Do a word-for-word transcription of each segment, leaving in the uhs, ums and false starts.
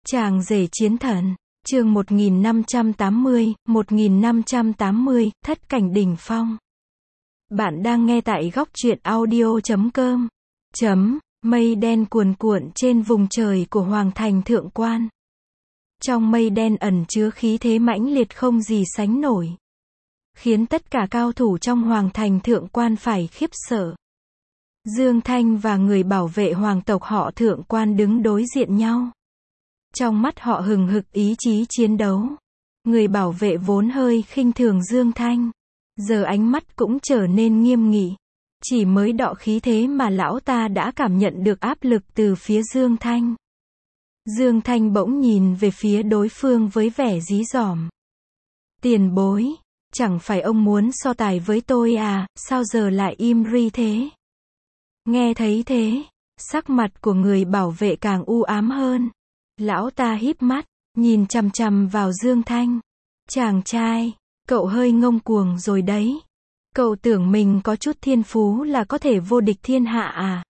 Chàng rể chiến thần, chương một nghìn năm trăm tám mươi, một nghìn năm trăm tám mươi, thất cảnh đỉnh phong. Bạn đang nghe tại góc truyện audio chấm com. Chấm, mây đen cuồn cuộn trên vùng trời của Hoàng thành Thượng Quan. Trong mây đen ẩn chứa khí thế mãnh liệt không gì sánh nổi, khiến tất cả cao thủ trong Hoàng thành Thượng Quan phải khiếp sợ. Dương Thanh và người bảo vệ hoàng tộc họ Thượng Quan đứng đối diện nhau. Trong mắt họ hừng hực ý chí chiến đấu. Người bảo vệ vốn hơi khinh thường Dương Thanh, giờ ánh mắt cũng trở nên nghiêm nghị. Chỉ mới đọ khí thế mà lão ta đã cảm nhận được áp lực từ phía Dương Thanh. Dương Thanh bỗng nhìn về phía đối phương với vẻ dí dỏm. Tiền bối, chẳng phải ông muốn so tài với tôi à, sao giờ lại im ri thế? Nghe thấy thế, sắc mặt của người bảo vệ càng u ám hơn. Lão ta híp mắt, nhìn chằm chằm vào Dương Thanh. Chàng trai, cậu hơi ngông cuồng rồi đấy. Cậu tưởng mình có chút thiên phú là có thể vô địch thiên hạ à?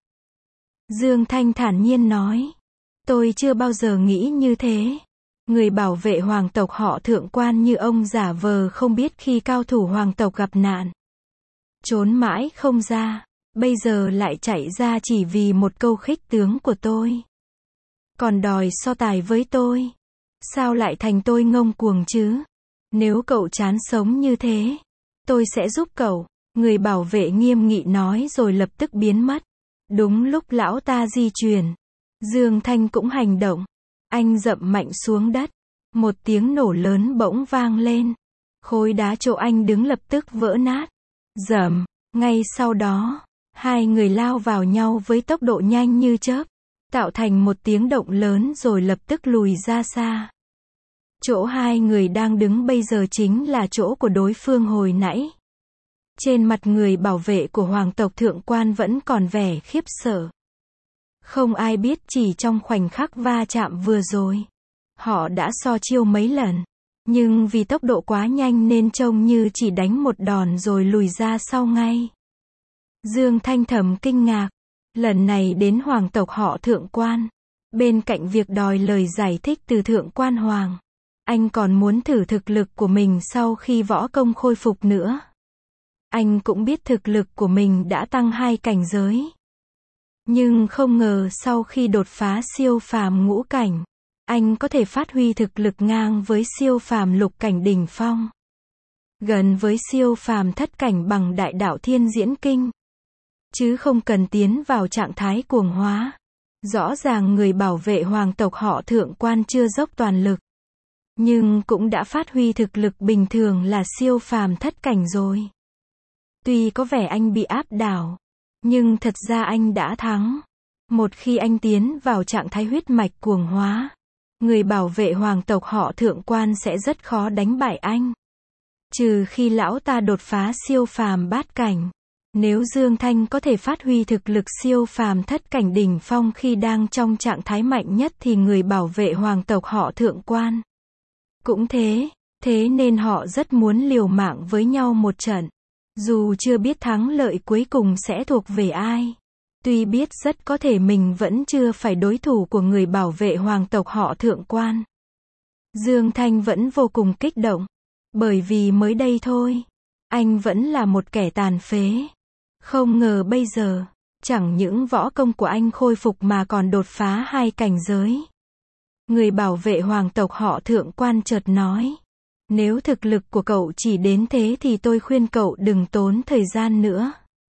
Dương Thanh thản nhiên nói. Tôi chưa bao giờ nghĩ như thế. Người bảo vệ hoàng tộc họ Thượng Quan như ông giả vờ không biết khi cao thủ hoàng tộc gặp nạn, trốn mãi không ra, bây giờ lại chạy ra chỉ vì một câu khích tướng của tôi. Còn đòi so tài với tôi. Sao lại thành tôi ngông cuồng chứ? Nếu cậu chán sống như thế, tôi sẽ giúp cậu. Người bảo vệ nghiêm nghị nói rồi lập tức biến mất. Đúng lúc lão ta di chuyển, Dương Thanh cũng hành động. Anh dậm mạnh xuống đất. Một tiếng nổ lớn bỗng vang lên. Khối đá chỗ anh đứng lập tức vỡ nát. Rầm, ngay sau đó, hai người lao vào nhau với tốc độ nhanh như chớp, tạo thành một tiếng động lớn rồi lập tức lùi ra xa. Chỗ hai người đang đứng bây giờ chính là chỗ của đối phương hồi nãy. Trên mặt người bảo vệ của hoàng tộc Thượng Quan vẫn còn vẻ khiếp sợ. Không ai biết chỉ trong khoảnh khắc va chạm vừa rồi, họ đã so chiêu mấy lần. Nhưng vì tốc độ quá nhanh nên trông như chỉ đánh một đòn rồi lùi ra sau ngay. Dương Thanh thầm kinh ngạc. Lần này đến hoàng tộc họ Thượng Quan, bên cạnh việc đòi lời giải thích từ Thượng Quan Hoàng, anh còn muốn thử thực lực của mình sau khi võ công khôi phục nữa. Anh cũng biết thực lực của mình đã tăng hai cảnh giới. Nhưng không ngờ sau khi đột phá siêu phàm ngũ cảnh, anh có thể phát huy thực lực ngang với siêu phàm lục cảnh đỉnh phong, gần với siêu phàm thất cảnh bằng đại đạo thiên diễn kinh, chứ không cần tiến vào trạng thái cuồng hóa. Rõ ràng người bảo vệ hoàng tộc họ Thượng Quan chưa dốc toàn lực, nhưng cũng đã phát huy thực lực bình thường là siêu phàm thất cảnh rồi. Tuy có vẻ anh bị áp đảo, nhưng thật ra anh đã thắng. Một khi anh tiến vào trạng thái huyết mạch cuồng hóa, người bảo vệ hoàng tộc họ Thượng Quan sẽ rất khó đánh bại anh. Trừ khi lão ta đột phá siêu phàm bát cảnh. Nếu Dương Thanh có thể phát huy thực lực siêu phàm thất cảnh đỉnh phong khi đang trong trạng thái mạnh nhất thì người bảo vệ hoàng tộc họ Thượng Quan cũng thế. Thế nên họ rất muốn liều mạng với nhau một trận. Dù chưa biết thắng lợi cuối cùng sẽ thuộc về ai. Tuy biết rất có thể mình vẫn chưa phải đối thủ của người bảo vệ hoàng tộc họ Thượng Quan, Dương Thanh vẫn vô cùng kích động. Bởi vì mới đây thôi, anh vẫn là một kẻ tàn phế. Không ngờ bây giờ, chẳng những võ công của anh khôi phục mà còn đột phá hai cảnh giới. Người bảo vệ hoàng tộc họ Thượng Quan chợt nói. Nếu thực lực của cậu chỉ đến thế thì tôi khuyên cậu đừng tốn thời gian nữa.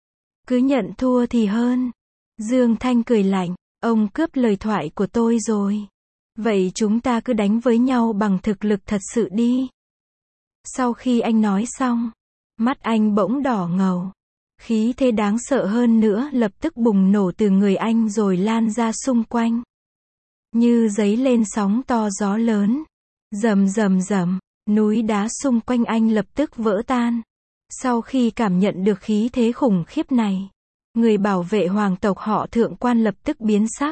Cứ nhận thua thì hơn. Dương Thanh cười lạnh. Ông cướp lời thoại của tôi rồi. Vậy chúng ta cứ đánh với nhau bằng thực lực thật sự đi. Sau khi anh nói xong, mắt anh bỗng đỏ ngầu. Khí thế đáng sợ hơn nữa lập tức bùng nổ từ người anh rồi lan ra xung quanh. Như giấy lên sóng to gió lớn. Rầm rầm rầm, núi đá xung quanh anh lập tức vỡ tan. Sau khi cảm nhận được khí thế khủng khiếp này, người bảo vệ hoàng tộc họ Thượng Quan lập tức biến sắc.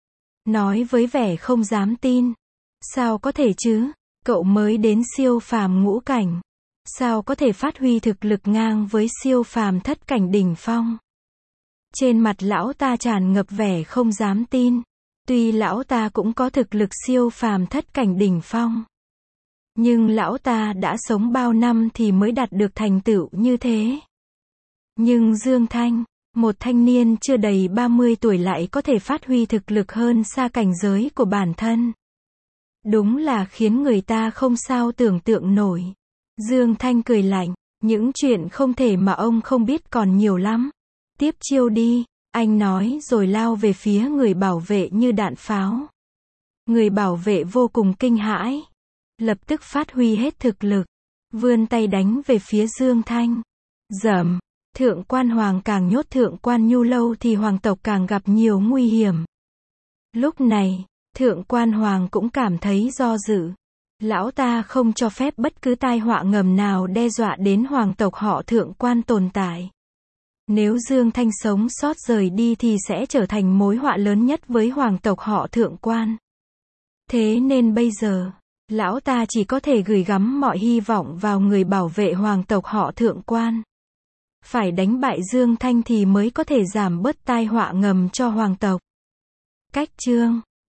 Nói với vẻ không dám tin. Sao có thể chứ? Cậu mới đến siêu phàm ngũ cảnh. Sao có thể phát huy thực lực ngang với siêu phàm thất cảnh đỉnh phong? Trên mặt lão ta tràn ngập vẻ không dám tin. Tuy lão ta cũng có thực lực siêu phàm thất cảnh đỉnh phong, nhưng lão ta đã sống bao năm thì mới đạt được thành tựu như thế. Nhưng Dương Thanh, một thanh niên chưa đầy ba mươi tuổi lại có thể phát huy thực lực hơn xa cảnh giới của bản thân. Đúng là khiến người ta không sao tưởng tượng nổi. Dương Thanh cười lạnh, những chuyện không thể mà ông không biết còn nhiều lắm. Tiếp chiêu đi, anh nói rồi lao về phía người bảo vệ như đạn pháo. Người bảo vệ vô cùng kinh hãi, lập tức phát huy hết thực lực, vươn tay đánh về phía Dương Thanh. Dầm, thượng quan Hoàng càng nhốt thượng quan Nhu lâu thì hoàng tộc càng gặp nhiều nguy hiểm. Lúc này, thượng quan Hoàng cũng cảm thấy do dự. Lão ta không cho phép bất cứ tai họa ngầm nào đe dọa đến hoàng tộc họ thượng quan tồn tại. Nếu Dương Thanh sống sót rời đi thì sẽ trở thành mối họa lớn nhất với hoàng tộc họ thượng quan. Thế nên bây giờ, lão ta chỉ có thể gửi gắm mọi hy vọng vào người bảo vệ hoàng tộc họ thượng quan. Phải đánh bại Dương Thanh thì mới có thể giảm bớt tai họa ngầm cho hoàng tộc. Cách chương